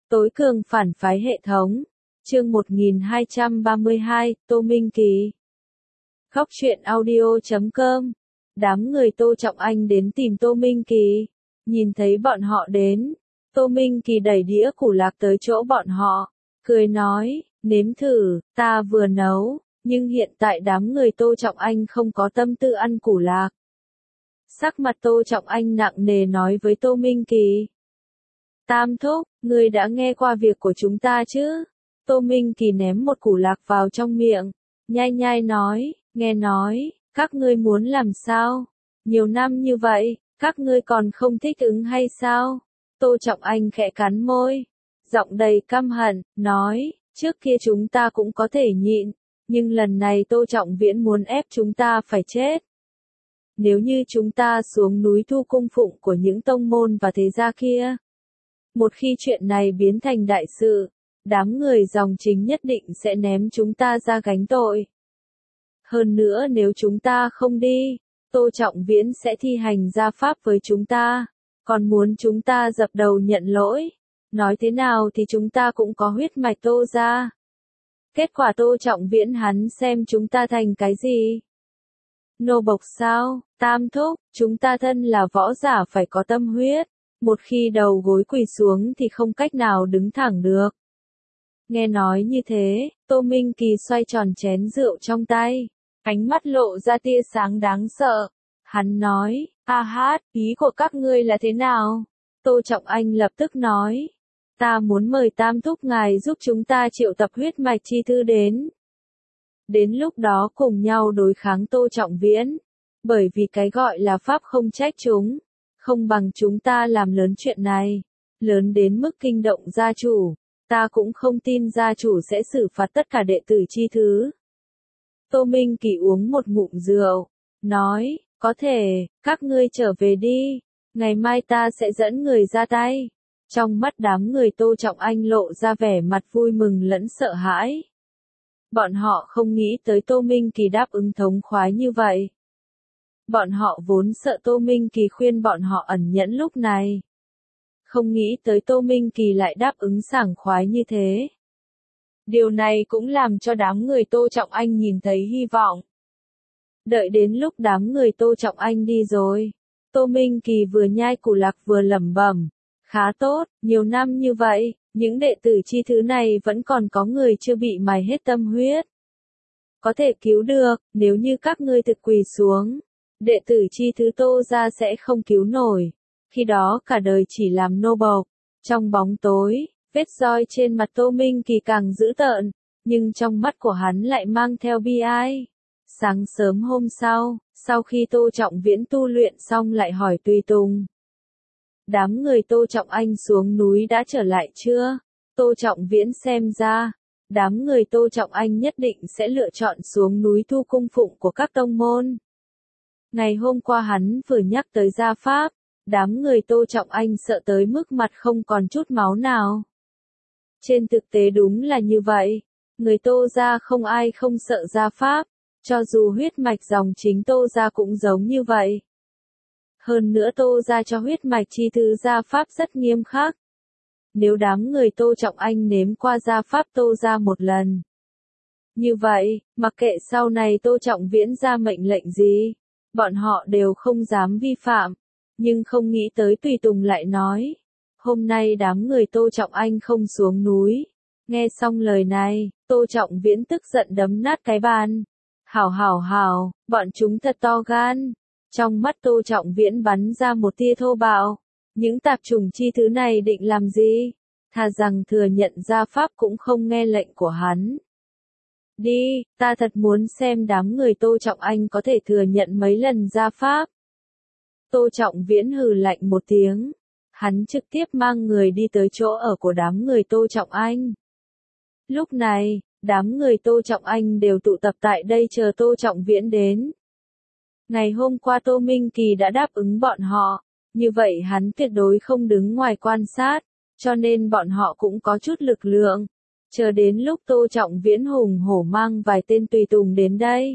Tối cường phản phái hệ thống. Chương 1232, Tô Minh Kỳ. Khóc chuyện audio.com. Đám người Tô Trọng Anh đến tìm Tô Minh Kỳ. Nhìn thấy bọn họ đến, Tô Minh Kỳ đẩy đĩa củ lạc tới chỗ bọn họ, cười nói, nếm thử, ta vừa nấu, nhưng hiện tại đám người Tô Trọng Anh không có tâm tư ăn củ lạc. Sắc mặt Tô Trọng Anh nặng nề nói với Tô Minh Kỳ. Tam thúc, ngươi đã nghe qua việc của chúng ta chứ? Tô Minh Kỳ ném một củ lạc vào trong miệng, nhai nhai nói, nghe nói, các ngươi muốn làm sao? Nhiều năm như vậy, các ngươi còn không thích ứng hay sao? Tô Trọng Anh khẽ cắn môi, giọng đầy căm hận, nói, trước kia chúng ta cũng có thể nhịn, nhưng lần này Tô Trọng Viễn muốn ép chúng ta phải chết. Nếu như chúng ta xuống núi thu cung phụng của những tông môn và thế gia kia, một khi chuyện này biến thành đại sự, đám người dòng chính nhất định sẽ ném chúng ta ra gánh tội. Hơn nữa nếu chúng ta không đi, Tô Trọng Viễn sẽ thi hành gia pháp với chúng ta, còn muốn chúng ta dập đầu nhận lỗi. Nói thế nào thì chúng ta cũng có huyết mạch Tô gia. Kết quả Tô Trọng Viễn hắn xem chúng ta thành cái gì? Nô bộc sao? Tam thúc, chúng ta thân là võ giả phải có tâm huyết. Một khi đầu gối quỳ xuống thì không cách nào đứng thẳng được. Nghe nói như thế, Tô Minh Kỳ xoay tròn chén rượu trong tay, ánh mắt lộ ra tia sáng đáng sợ. Hắn nói, a hát, ý của các ngươi là thế nào? Tô Trọng Anh lập tức nói, ta muốn mời Tam thúc ngài giúp chúng ta triệu tập huyết mạch chi thư đến. Đến lúc đó cùng nhau đối kháng Tô Trọng Viễn, bởi vì cái gọi là pháp không trách chúng. Không bằng chúng ta làm lớn chuyện này, lớn đến mức kinh động gia chủ, ta cũng không tin gia chủ sẽ xử phạt tất cả đệ tử chi thứ. Tô Minh Kỳ uống một ngụm rượu, nói, có thể, các ngươi trở về đi, ngày mai ta sẽ dẫn người ra tay. Trong mắt đám người Tô Trọng Anh lộ ra vẻ mặt vui mừng lẫn sợ hãi. Bọn họ không nghĩ tới Tô Minh Kỳ đáp ứng thống khoái như vậy. Bọn họ vốn sợ Tô Minh Kỳ khuyên bọn họ ẩn nhẫn lúc này. Không nghĩ tới Tô Minh Kỳ lại đáp ứng sảng khoái như thế. Điều này cũng làm cho đám người Tô Trọng Anh nhìn thấy hy vọng. Đợi đến lúc đám người Tô Trọng Anh đi rồi, Tô Minh Kỳ vừa nhai củ lạc vừa lẩm bẩm, khá tốt, nhiều năm như vậy, những đệ tử chi thứ này vẫn còn có người chưa bị mài hết tâm huyết. Có thể cứu được, nếu như các ngươi thực quỳ xuống. Đệ tử chi thứ Tô gia sẽ không cứu nổi, khi đó cả đời chỉ làm nô bộc. Trong bóng tối, vết roi trên mặt Tô Minh Kỳ càng dữ tợn, nhưng trong mắt của hắn lại mang theo bi ai. Sáng sớm hôm sau khi Tô Trọng Viễn tu luyện xong lại hỏi tùy tùng. Đám người Tô Trọng Anh xuống núi đã trở lại chưa? Tô Trọng Viễn xem ra, đám người Tô Trọng Anh nhất định sẽ lựa chọn xuống núi thu cung phụng của các tông môn. Ngày hôm qua hắn vừa nhắc tới gia pháp, đám người Tô Trọng Anh sợ tới mức mặt không còn chút máu nào. Trên thực tế đúng là như vậy, người Tô gia không ai không sợ gia pháp, cho dù huyết mạch dòng chính Tô gia cũng giống như vậy. Hơn nữa Tô gia cho huyết mạch chi thứ gia pháp rất nghiêm khắc. Nếu đám người Tô Trọng Anh nếm qua gia pháp Tô gia một lần, như vậy, mặc kệ sau này Tô Trọng Viễn ra mệnh lệnh gì, bọn họ đều không dám vi phạm, nhưng không nghĩ tới tùy tùng lại nói, hôm nay đám người Tô Trọng Anh không xuống núi. Nghe xong lời này, Tô Trọng Viễn tức giận đấm nát cái bàn. Hảo, bọn chúng thật to gan. Trong mắt Tô Trọng Viễn bắn ra một tia thô bạo. Những tạp chủng chi thứ này định làm gì? Thà rằng thừa nhận gia pháp cũng không nghe lệnh của hắn. Đi, ta thật muốn xem đám người Tô Trọng Anh có thể thừa nhận mấy lần gia pháp. Tô Trọng Viễn hừ lạnh một tiếng. Hắn trực tiếp mang người đi tới chỗ ở của đám người Tô Trọng Anh. Lúc này, đám người Tô Trọng Anh đều tụ tập tại đây chờ Tô Trọng Viễn đến. Ngày hôm qua Tô Minh Kỳ đã đáp ứng bọn họ, như vậy hắn tuyệt đối không đứng ngoài quan sát, cho nên bọn họ cũng có chút lực lượng. Chờ đến lúc Tô Trọng Viễn hùng hổ mang vài tên tùy tùng đến đây,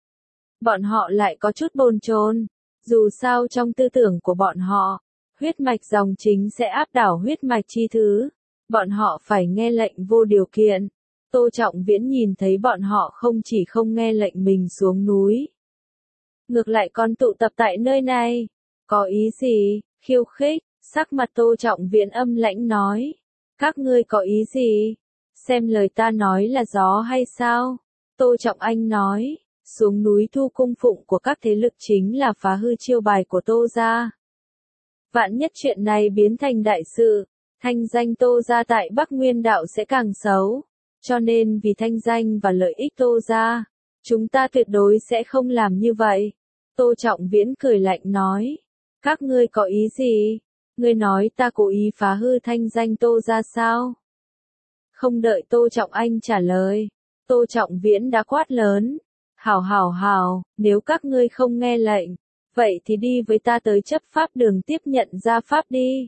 bọn họ lại có chút bồn chồn. Dù sao trong tư tưởng của bọn họ, huyết mạch dòng chính sẽ áp đảo huyết mạch chi thứ. Bọn họ phải nghe lệnh vô điều kiện. Tô Trọng Viễn nhìn thấy bọn họ không chỉ không nghe lệnh mình xuống núi, ngược lại còn tụ tập tại nơi này. Có ý gì? Khiêu khích. Sắc mặt Tô Trọng Viễn âm lãnh nói. Các ngươi có ý gì? Xem lời ta nói là gió hay sao? Tô Trọng Anh nói. Xuống núi thu cung phụng của các thế lực chính là phá hư chiêu bài của Tô gia. Vạn nhất chuyện này biến thành đại sự, thanh danh Tô gia tại Bắc Nguyên Đạo sẽ càng xấu. Cho nên vì thanh danh và lợi ích Tô gia, chúng ta tuyệt đối sẽ không làm như vậy. Tô Trọng Viễn cười lạnh nói. Các ngươi có ý gì? Ngươi nói ta cố ý phá hư thanh danh Tô gia sao? Không đợi Tô Trọng Anh trả lời, Tô Trọng Viễn đã quát lớn. Hảo, nếu các ngươi không nghe lệnh, vậy thì đi với ta tới chấp pháp đường tiếp nhận gia pháp đi.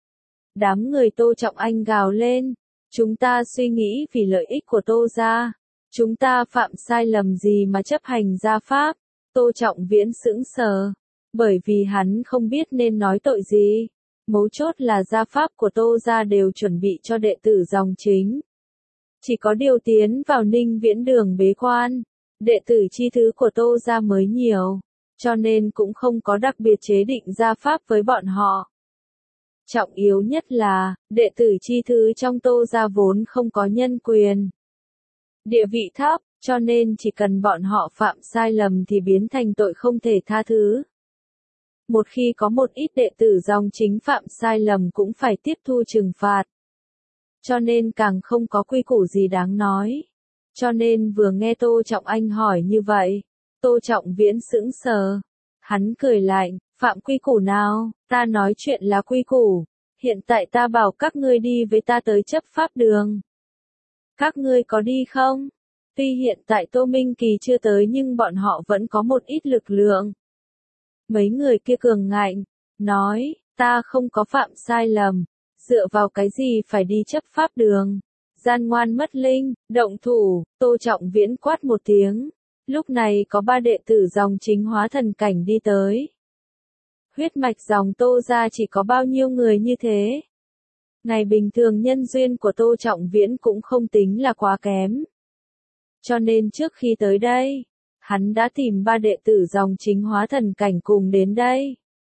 Đám người Tô Trọng Anh gào lên. Chúng ta suy nghĩ vì lợi ích của Tô gia. Chúng ta phạm sai lầm gì mà chấp hành gia pháp? Tô Trọng Viễn sững sờ. Bởi vì hắn không biết nên nói tội gì. Mấu chốt là gia pháp của Tô gia đều chuẩn bị cho đệ tử dòng chính. Chỉ có điều tiến vào Ninh Viễn đường bế quan. Đệ tử chi thứ của Tô gia mới nhiều. Cho nên cũng không có đặc biệt chế định gia pháp với bọn họ. Trọng yếu nhất là, đệ tử chi thứ trong Tô gia vốn không có nhân quyền. Địa vị thấp, cho nên chỉ cần bọn họ phạm sai lầm thì biến thành tội không thể tha thứ. Một khi có một ít đệ tử dòng chính phạm sai lầm cũng phải tiếp thu trừng phạt. Cho nên càng không có quy củ gì đáng nói. Cho nên vừa nghe Tô Trọng Anh hỏi như vậy, Tô Trọng Viễn sững sờ. Hắn cười lạnh, phạm quy củ nào? Ta nói chuyện là quy củ. Hiện tại ta bảo các ngươi đi với ta tới chấp pháp đường. Các ngươi có đi không? Tuy hiện tại Tô Minh Kỳ chưa tới nhưng bọn họ vẫn có một ít lực lượng. Mấy người kia cường ngạnh, nói, ta không có phạm sai lầm, dựa vào cái gì phải đi chấp pháp đường. Gian ngoan mất linh, động thủ, Tô Trọng Viễn quát một tiếng. Lúc này có 3 đệ tử dòng chính hóa thần cảnh đi tới. Huyết mạch dòng Tô gia chỉ có bao nhiêu người như thế? Ngày bình thường nhân duyên của Tô Trọng Viễn cũng không tính là quá kém. Cho nên trước khi tới đây, hắn đã tìm 3 đệ tử dòng chính hóa thần cảnh cùng đến đây.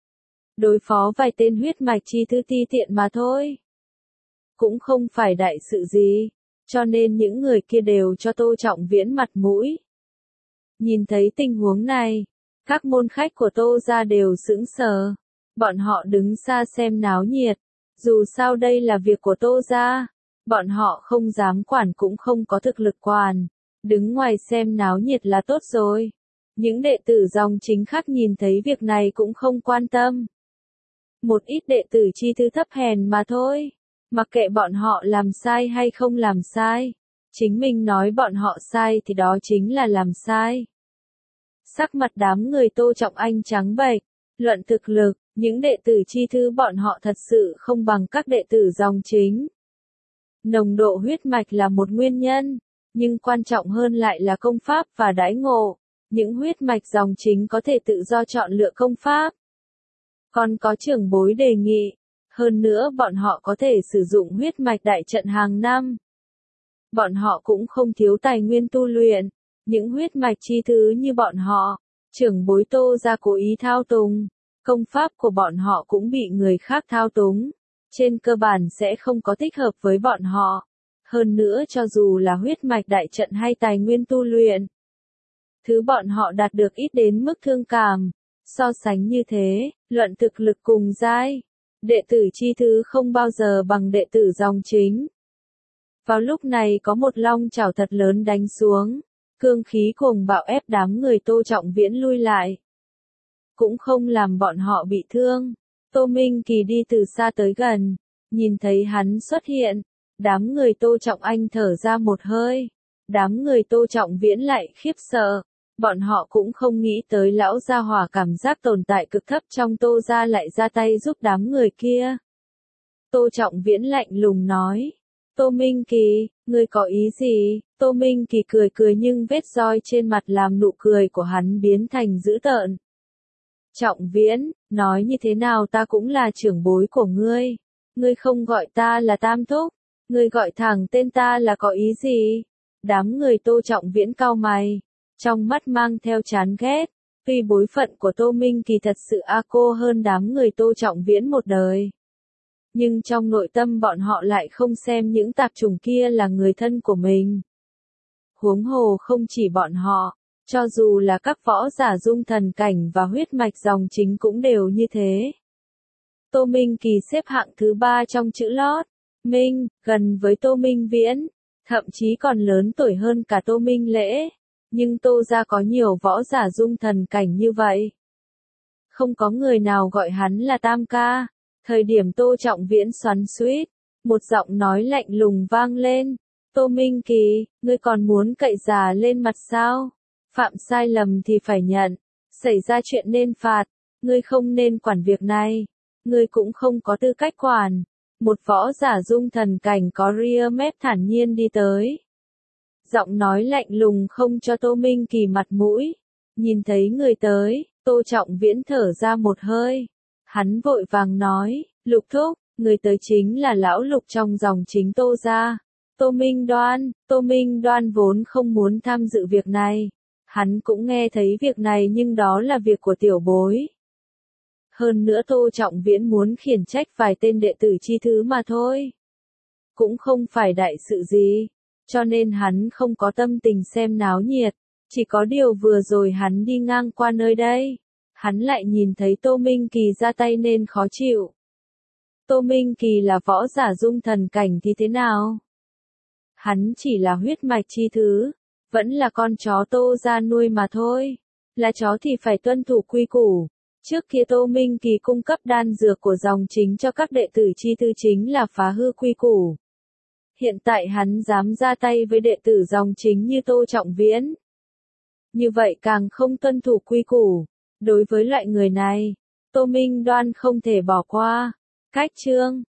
Đối phó vài tên huyết mạch chi thư ti tiện mà thôi. Cũng không phải đại sự gì, cho nên những người kia đều cho Tô Trọng Viễn mặt mũi. Nhìn thấy tình huống này, các môn khách của Tô gia đều sững sờ. Bọn họ đứng xa xem náo nhiệt. Dù sao đây là việc của Tô gia, bọn họ không dám quản cũng không có thực lực quản. Đứng ngoài xem náo nhiệt là tốt rồi. Những đệ tử dòng chính khác nhìn thấy việc này cũng không quan tâm. Một ít đệ tử chi thư thấp hèn mà thôi. Mặc kệ bọn họ làm sai hay không làm sai. Chính mình nói bọn họ sai thì đó chính là làm sai. Sắc mặt đám người Tô Trọng Anh trắng bệch. Luận thực lực, những đệ tử chi thư bọn họ thật sự không bằng các đệ tử dòng chính. Nồng độ huyết mạch là một nguyên nhân, nhưng quan trọng hơn lại là công pháp và đãi ngộ. Những huyết mạch dòng chính có thể tự do chọn lựa công pháp. Còn có trưởng bối đề nghị. Hơn nữa bọn họ có thể sử dụng huyết mạch đại trận hàng năm. Bọn họ cũng không thiếu tài nguyên tu luyện. Những huyết mạch chi thứ như bọn họ, trưởng bối Tô gia cố ý thao túng. Công pháp của bọn họ cũng bị người khác thao túng. Trên cơ bản sẽ không có thích hợp với bọn họ. Hơn nữa cho dù là huyết mạch đại trận hay tài nguyên tu luyện, thứ bọn họ đạt được ít đến mức thương cảm. So sánh như thế, luận thực lực cùng giai, đệ tử chi thứ không bao giờ bằng đệ tử dòng chính. Vào lúc này có một long chảo thật lớn đánh xuống, cương khí cuồng bạo ép đám người Tô Trọng Viễn lui lại. Cũng không làm bọn họ bị thương. Tô Minh Kỳ đi từ xa tới gần, nhìn thấy hắn xuất hiện, đám người Tô Trọng Anh thở ra một hơi. Đám người Tô Trọng Viễn lại khiếp sợ. Bọn họ cũng không nghĩ tới lão gia hỏa cảm giác tồn tại cực thấp trong Tô gia lại ra tay giúp đám người kia. Tô Trọng Viễn lạnh lùng nói. Tô Minh Kỳ, ngươi có ý gì? Tô Minh Kỳ cười cười nhưng vết roi trên mặt làm nụ cười của hắn biến thành dữ tợn. Trọng Viễn, nói như thế nào ta cũng là trưởng bối của ngươi. Ngươi không gọi ta là tam thúc, Ngươi gọi thẳng tên ta là có ý gì? Đám người Tô Trọng Viễn cau mày, trong mắt mang theo chán ghét. Tuy bối phận của Tô Minh Kỳ thật sự cô hơn đám người Tô Trọng Viễn một đời. Nhưng trong nội tâm bọn họ lại không xem những tạp chủng kia là người thân của mình. Huống hồ không chỉ bọn họ, cho dù là các võ giả dung thần cảnh và huyết mạch dòng chính cũng đều như thế. Tô Minh Kỳ xếp hạng thứ 3 trong chữ lót. Minh, gần với Tô Minh Viễn, thậm chí còn lớn tuổi hơn cả Tô Minh Lễ. Nhưng Tô gia có nhiều võ giả dung thần cảnh như vậy. Không có người nào gọi hắn là Tam ca. Thời điểm Tô Trọng Viễn xoắn xuýt, một giọng nói lạnh lùng vang lên. Tô Minh Kỳ, ngươi còn muốn cậy già lên mặt sao? Phạm sai lầm thì phải nhận, xảy ra chuyện nên phạt, ngươi không nên quản việc này, ngươi cũng không có tư cách quản. Một võ giả dung thần cảnh có ria mép thản nhiên đi tới. Giọng nói lạnh lùng không cho Tô Minh Kỳ mặt mũi. Nhìn thấy người tới, Tô Trọng Viễn thở ra một hơi. Hắn vội vàng nói, Lục thúc, người tới chính là lão Lục trong dòng chính Tô gia. Tô Minh Đoan vốn không muốn tham dự việc này. Hắn cũng nghe thấy việc này nhưng đó là việc của tiểu bối. Hơn nữa Tô Trọng Viễn muốn khiển trách vài tên đệ tử chi thứ mà thôi. Cũng không phải đại sự gì, cho nên hắn không có tâm tình xem náo nhiệt. Chỉ có điều vừa rồi hắn đi ngang qua nơi đây, hắn lại nhìn thấy Tô Minh Kỳ ra tay nên khó chịu. Tô Minh Kỳ là võ giả dung thần cảnh thì thế nào? Hắn chỉ là huyết mạch chi thứ, vẫn là con chó Tô gia nuôi mà thôi. Là chó thì phải tuân thủ quy củ. Trước kia Tô Minh Kỳ cung cấp đan dược của dòng chính cho các đệ tử chi thư chính là phá hư quy củ. Hiện tại hắn dám ra tay với đệ tử dòng chính như Tô Trọng Viễn. Như vậy càng không tuân thủ quy củ. Đối với loại người này, Tô Minh Đoan không thể bỏ qua. Cách chương